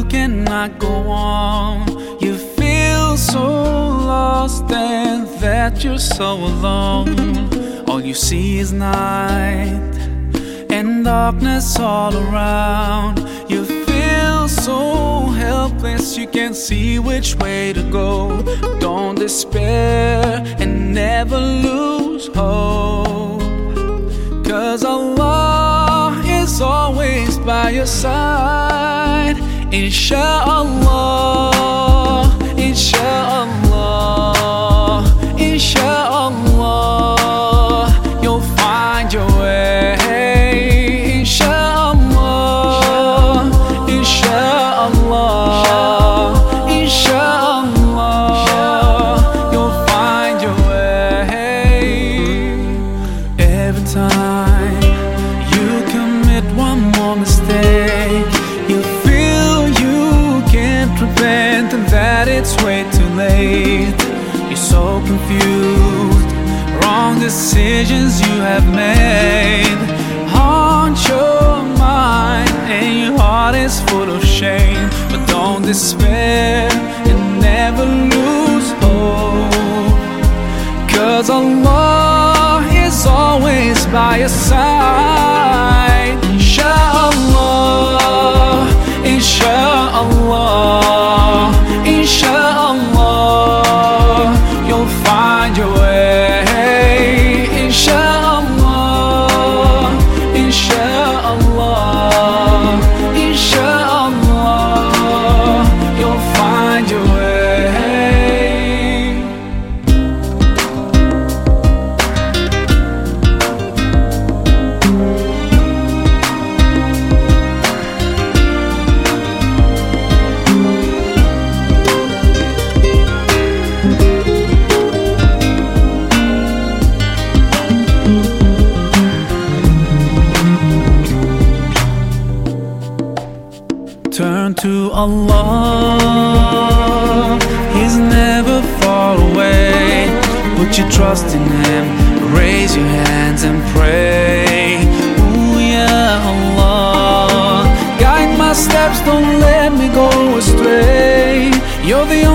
you cannot go on. You feel so lost and that you're so alone. All you see is night and darkness all around. You feel so helpless, you can't see which way to go. Don't despair and never lose hope, 'cause Allah is always by your side. Insha'Allah, Insha'Allah, Insha'Allah, you'll find your way. Insha'Allah, Insha'Allah, Insha'Allah, you'll find your way. Every time you commit one more mistake, you feel you can't repent and that it's way too late. You're so confused, wrong decisions you have made haunt your mind and your heart is full of shame. But don't despair and never lose hope, 'cause Allah is always by your side. Insha'Allah, Insha'Allah, Insha'Allah, you'll find your way. Insha'Allah, Insha'Allah, Insha'Allah, you'll find your way. Turn to Allah, He's never far away. Put your trust in Him, raise your hands and pray. Ooh, yeah, Allah, guide my steps, don't let me go astray. You're the